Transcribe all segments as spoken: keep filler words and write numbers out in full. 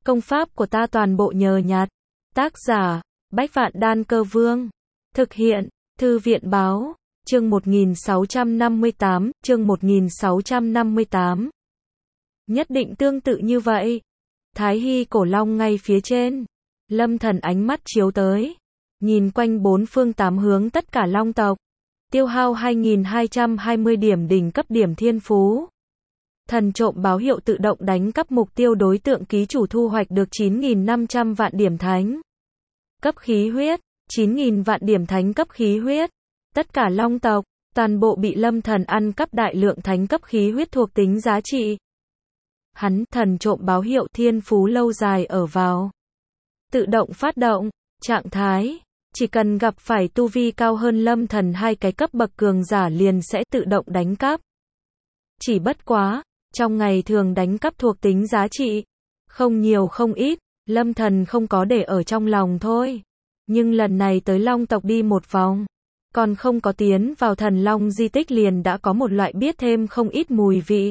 Công pháp của ta toàn bộ nhờ nhặt. Tác giả, Bách Vạn Đan Cơ Vương. Thực hiện, Thư viện Báo. Chương một nghìn sáu trăm năm mươi tám, chương một nghìn sáu trăm năm mươi tám. Nhất định tương tự như vậy. Thái Hy cổ long ngay phía trên. Lâm Thần ánh mắt chiếu tới. Nhìn quanh bốn phương tám hướng tất cả long tộc. Tiêu hao hai nghìn hai trăm hai mươi điểm đỉnh cấp điểm thiên phú. Thần trộm báo hiệu tự động đánh cắp mục tiêu đối tượng ký chủ thu hoạch được chín nghìn năm trăm vạn điểm thánh cấp khí huyết, chín nghìn vạn điểm thánh cấp khí huyết. Tất cả long tộc, toàn bộ bị Lâm Thần ăn cắp đại lượng thánh cấp khí huyết thuộc tính giá trị. Hắn, thần trộm báo hiệu thiên phú lâu dài ở vào. Tự động phát động, trạng thái. Chỉ cần gặp phải tu vi cao hơn Lâm Thần hai cái cấp bậc cường giả liền sẽ tự động đánh cắp. Chỉ bất quá, trong ngày thường đánh cắp thuộc tính giá trị. Không nhiều không ít, Lâm Thần không có để ở trong lòng thôi. Nhưng lần này tới long tộc đi một vòng. Còn không có tiến vào thần long di tích liền đã có một loại biết thêm không ít mùi vị.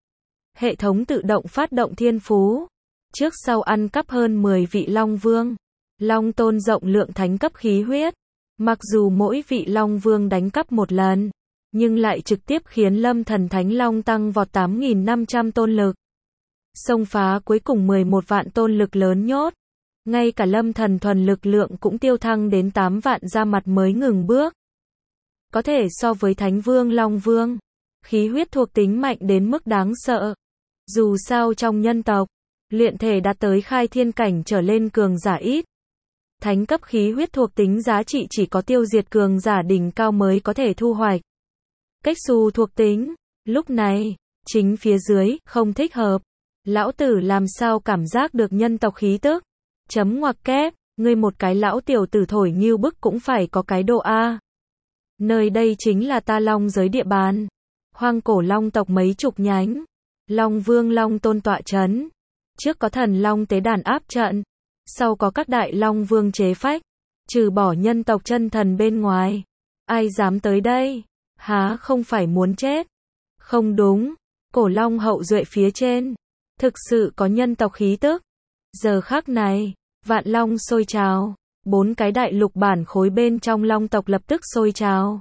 Hệ thống tự động phát động thiên phú. Trước sau ăn cắp hơn mười vị long vương. Long tôn rộng lượng thánh cấp khí huyết. Mặc dù mỗi vị long vương đánh cắp một lần, nhưng lại trực tiếp khiến Lâm Thần Thánh Long tăng vọt tám nghìn năm trăm tôn lực. Xông phá cuối cùng mười một vạn tôn lực lớn nhốt. Ngay cả Lâm Thần thuần lực lượng cũng tiêu thăng đến tám vạn ra mặt mới ngừng bước. Có thể so với Thánh Vương Long Vương. Khí huyết thuộc tính mạnh đến mức đáng sợ. Dù sao trong nhân tộc, luyện thể đạt tới khai thiên cảnh trở lên cường giả ít. Thánh cấp khí huyết thuộc tính giá trị chỉ có tiêu diệt cường giả đỉnh cao mới có thể thu hoạch. Cách xù thuộc tính, lúc này, chính phía dưới, không thích hợp. Lão tử làm sao cảm giác được nhân tộc khí tức? Chấm ngoặc kép, ngươi một cái lão tiểu tử thổi nghiêu bức cũng phải có cái độ A. Nơi đây chính là ta long giới địa bàn. Hoang cổ long tộc mấy chục nhánh. Long vương long tôn tọa chấn. Trước có thần long tế đàn áp trận. Sau có các đại long vương chế phách. Trừ bỏ nhân tộc chân thần bên ngoài. Ai dám tới đây? Há không phải muốn chết? Không đúng. Cổ long hậu duệ phía trên. Thực sự có nhân tộc khí tức. Giờ khắc này, vạn long sôi trào. Bốn cái đại lục bản khối bên trong long tộc lập tức sôi trào.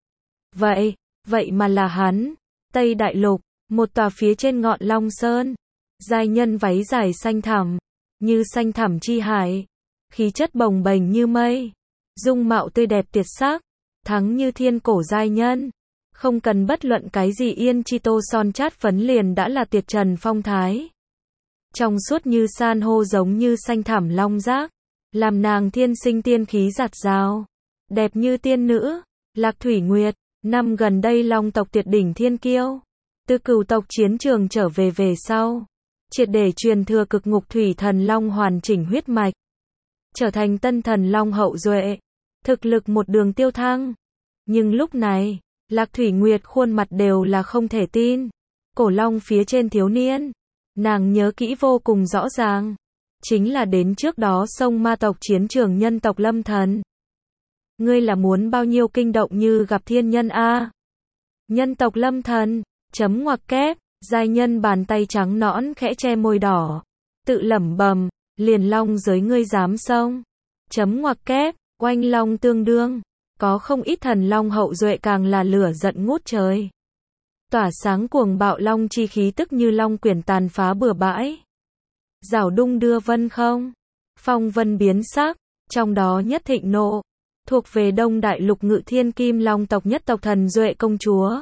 Vậy, vậy mà là hắn. Tây đại lục, một tòa phía trên ngọn long sơn. Giai nhân váy dài xanh thẳm. Như xanh thẳm chi hải. Khí chất bồng bềnh như mây. Dung mạo tươi đẹp tuyệt sắc. Thắng như thiên cổ giai nhân. Không cần bất luận cái gì yên chi tô son chát phấn liền đã là tuyệt trần phong thái. Trong suốt như san hô giống như xanh thẳm long giác. Làm nàng thiên sinh tiên khí giạt rào. Đẹp như tiên nữ. Lạc Thủy Nguyệt. Năm gần đây long tộc tuyệt đỉnh thiên kiêu. Từ cửu tộc chiến trường trở về về sau. Triệt để truyền thừa cực ngục thủy thần long hoàn chỉnh huyết mạch. Trở thành tân thần long hậu duệ. Thực lực một đường tiêu thăng. Nhưng lúc này, Lạc Thủy Nguyệt khuôn mặt đều là không thể tin. Cổ long phía trên thiếu niên. Nàng nhớ kỹ vô cùng rõ ràng. Chính là đến trước đó sông ma tộc chiến trường nhân tộc Lâm Thần. Ngươi là muốn bao nhiêu kinh động như gặp thiên nhân a? Nhân tộc Lâm Thần, chấm ngoặc kép, giai nhân bàn tay trắng nõn khẽ che môi đỏ. Tự lẩm bẩm, liền long giới ngươi dám xông. Chấm ngoặc kép, oanh long tương đương. Có không ít thần long hậu duệ càng là lửa giận ngút trời. Tỏa sáng cuồng bạo long chi khí tức như long quyển tàn phá bừa bãi. Rảo đung đưa vân không. Phong vân biến sắc, trong đó nhất thịnh nộ. Thuộc về Đông Đại Lục Ngự Thiên Kim Long tộc nhất tộc thần duệ công chúa.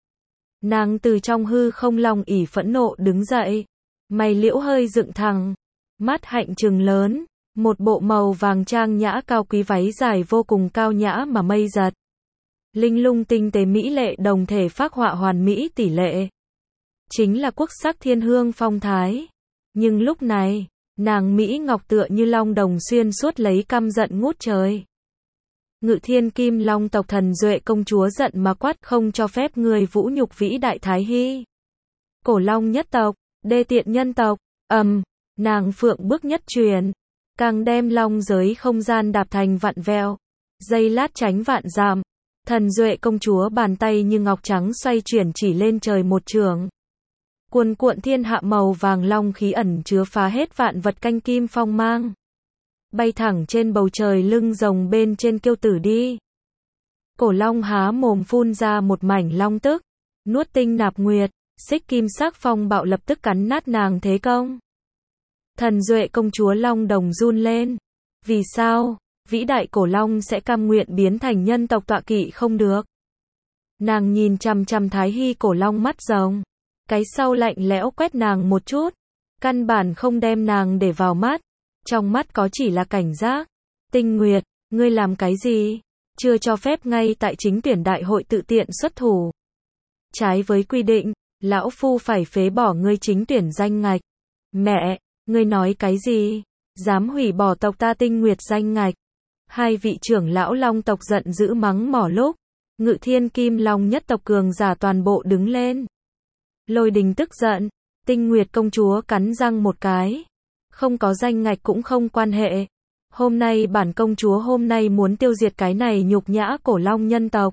Nàng từ trong hư không long ỉ phẫn nộ đứng dậy. Mày liễu hơi dựng thẳng. Mắt hạnh trừng lớn. Một bộ màu vàng trang nhã cao quý váy dài vô cùng cao nhã mà mây giật. Linh lung tinh tế mỹ lệ đồng thể phác họa hoàn mỹ tỷ lệ. Chính là quốc sắc thiên hương phong thái. Nhưng lúc này, nàng Mỹ ngọc tựa như long đồng xuyên suốt lấy căm giận ngút trời. Ngự Thiên Kim Long tộc thần duệ công chúa giận mà quát không cho phép người vũ nhục vĩ đại Thái Hy. Cổ long nhất tộc, đê tiện nhân tộc, ầm, nàng phượng bước nhất truyền. Càng đem long giới không gian đạp thành vạn vẹo. Giây lát tránh vạn dặm. Thần duệ công chúa bàn tay như ngọc trắng xoay chuyển chỉ lên trời một trường. Cuồn cuộn thiên hạ màu vàng long khí ẩn chứa phá hết vạn vật canh kim phong mang. Bay thẳng trên bầu trời lưng rồng bên trên kiêu tử đi. Cổ long há mồm phun ra một mảnh long tức, nuốt tinh nạp nguyệt, xích kim sắc phong bạo lập tức cắn nát nàng thế công. Thần duệ công chúa long đồng run lên. Vì sao, vĩ đại cổ long sẽ cam nguyện biến thành nhân tộc tọa kỵ không được? Nàng nhìn chằm chằm Thái Hy cổ long mắt rồng. Cái sau lạnh lẽo quét nàng một chút. Căn bản không đem nàng để vào mắt. Trong mắt có chỉ là cảnh giác. Tinh Nguyệt, ngươi làm cái gì? Chưa cho phép ngay tại chính tuyển đại hội tự tiện xuất thủ. Trái với quy định, lão phu phải phế bỏ ngươi chính tuyển danh ngạch. Mẹ, ngươi nói cái gì? Dám hủy bỏ tộc ta Tinh Nguyệt danh ngạch. Hai vị trưởng lão long tộc giận dữ mắng mỏ lúc. Ngự thiên kim long nhất tộc cường giả toàn bộ đứng lên. Lôi Đình tức giận. Tinh Nguyệt công chúa cắn răng một cái. Không có danh ngạch cũng không quan hệ. Hôm nay bản công chúa hôm nay muốn tiêu diệt cái này nhục nhã cổ long nhân tộc.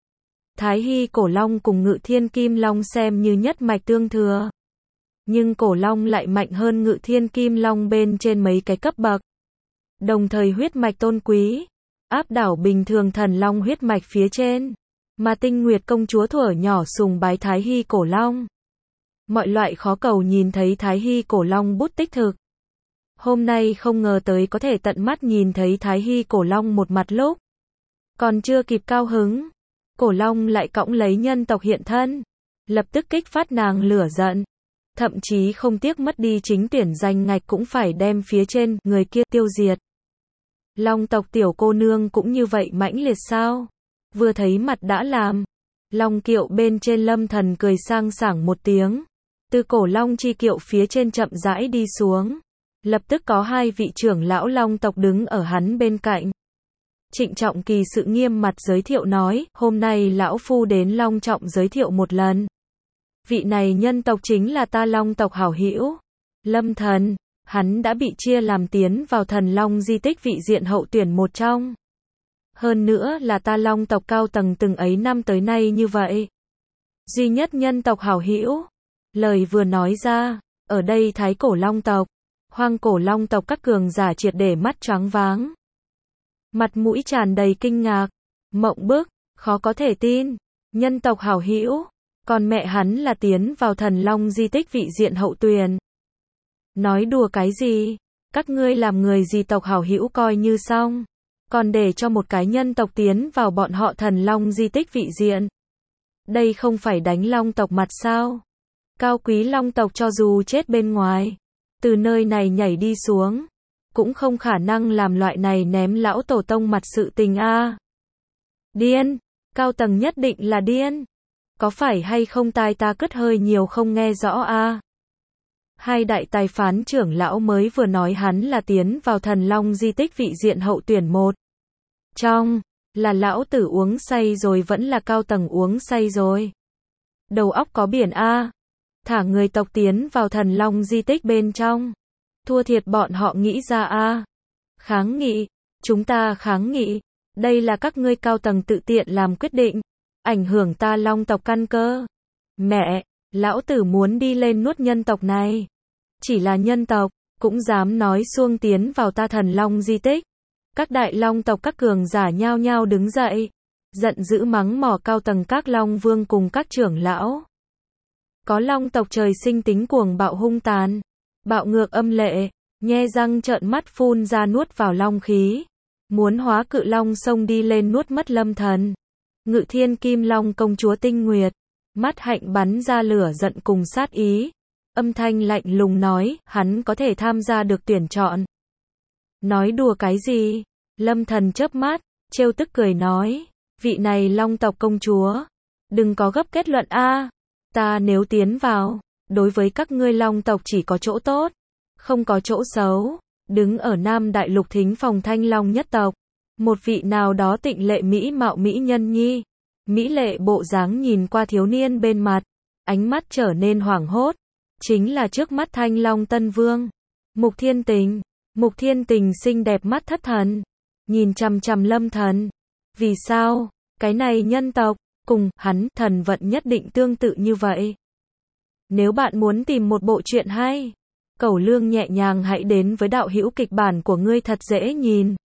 Thái Hy cổ long cùng Ngự thiên kim long xem như nhất mạch tương thừa. Nhưng cổ long lại mạnh hơn Ngự thiên kim long bên trên mấy cái cấp bậc. Đồng thời huyết mạch tôn quý, áp đảo bình thường thần long huyết mạch phía trên. Mà Tinh Nguyệt công chúa thuở nhỏ sùng bái Thái Hy cổ long. Mọi loại khó cầu nhìn thấy Thái Hy cổ long bút tích thực. Hôm nay không ngờ tới có thể tận mắt nhìn thấy Thái Hy cổ long một mặt lúc. Còn chưa kịp cao hứng, cổ long lại cõng lấy nhân tộc hiện thân. Lập tức kích phát nàng lửa giận. Thậm chí không tiếc mất đi chính tuyển danh ngạch cũng phải đem phía trên người kia tiêu diệt. Long tộc tiểu cô nương cũng như vậy mãnh liệt sao? Vừa thấy mặt đã làm. Long kiệu bên trên Lâm Thần cười sang sảng một tiếng. Từ cổ long chi kiệu phía trên chậm rãi đi xuống. Lập tức có hai vị trưởng lão long tộc đứng ở hắn bên cạnh. Trịnh Trọng Kỳ sự nghiêm mặt giới thiệu nói, hôm nay lão phu đến long trọng giới thiệu một lần. Vị này nhân tộc chính là ta long tộc hảo hữu. Lâm Thần, hắn đã bị chia làm tiến vào thần long di tích vị diện hậu tuyển một trong. Hơn nữa là ta long tộc cao tầng từng ấy năm tới nay như vậy. Duy nhất nhân tộc hảo hữu. Lời vừa nói ra, ở đây thái cổ long tộc, hoang cổ long tộc các cường giả triệt để mắt choáng váng. Mặt mũi tràn đầy kinh ngạc, mộng bức, khó có thể tin. Nhân tộc hảo hữu, còn mẹ hắn là tiến vào thần long di tích vị diện hậu tuyển. Nói đùa cái gì? Các ngươi làm người gì tộc hảo hữu coi như xong. Còn để cho một cái nhân tộc tiến vào bọn họ thần long di tích vị diện. Đây không phải đánh long tộc mặt sao? Cao quý long tộc cho dù chết bên ngoài, từ nơi này nhảy đi xuống, cũng không khả năng làm loại này ném lão tổ tông mặt sự tình a. À. Điên, cao tầng nhất định là điên. Có phải hay không tai ta cứt hơi nhiều không nghe rõ a. À. Hai đại tài phán trưởng lão mới vừa nói hắn là tiến vào thần long di tích vị diện hậu tuyển một. Trong, là lão tử uống say rồi vẫn là cao tầng uống say rồi. Đầu óc có biển a. À. Thả người tộc tiến vào thần long di tích bên trong. Thua thiệt bọn họ nghĩ ra a. À. Kháng nghị, chúng ta kháng nghị. Đây là các ngươi cao tầng tự tiện làm quyết định. Ảnh hưởng ta long tộc căn cơ. Mẹ, lão tử muốn đi lên nuốt nhân tộc này. Chỉ là nhân tộc, cũng dám nói xuông tiến vào ta thần long di tích. Các đại long tộc các cường giả nhao nhao đứng dậy. Giận dữ mắng mỏ cao tầng các long vương cùng các trưởng lão. Có long tộc trời sinh tính cuồng bạo hung tàn. Bạo ngược âm lệ, nhe răng trợn mắt phun ra nuốt vào long khí. Muốn hóa cự long xông đi lên nuốt mất Lâm Thần. Ngự thiên kim long công chúa Tinh Nguyệt. Mắt hạnh bắn ra lửa giận cùng sát ý. Âm thanh lạnh lùng nói, hắn có thể tham gia được tuyển chọn. Nói đùa cái gì? Lâm Thần chớp mắt, trêu tức cười nói, vị này long tộc công chúa. Đừng có gấp kết luận a. Ta nếu tiến vào, đối với các ngươi long tộc chỉ có chỗ tốt, không có chỗ xấu. Đứng ở Nam Đại Lục thính phòng Thanh Long nhất tộc. Một vị nào đó tịnh lệ mỹ mạo mỹ nhân nhi. Mỹ lệ bộ dáng nhìn qua thiếu niên bên mặt. Ánh mắt trở nên hoảng hốt. Chính là trước mắt Thanh Long Tân Vương. Mục Thiên Tình. Mục Thiên Tình xinh đẹp mắt thất thần. Nhìn chằm chằm Lâm Thần. Vì sao? Cái này nhân tộc, cùng hắn thần vận nhất định tương tự như vậy. Nếu bạn muốn tìm một bộ truyện hay, cẩu lương nhẹ nhàng hãy đến với đạo hữu kịch bản của ngươi thật dễ nhìn.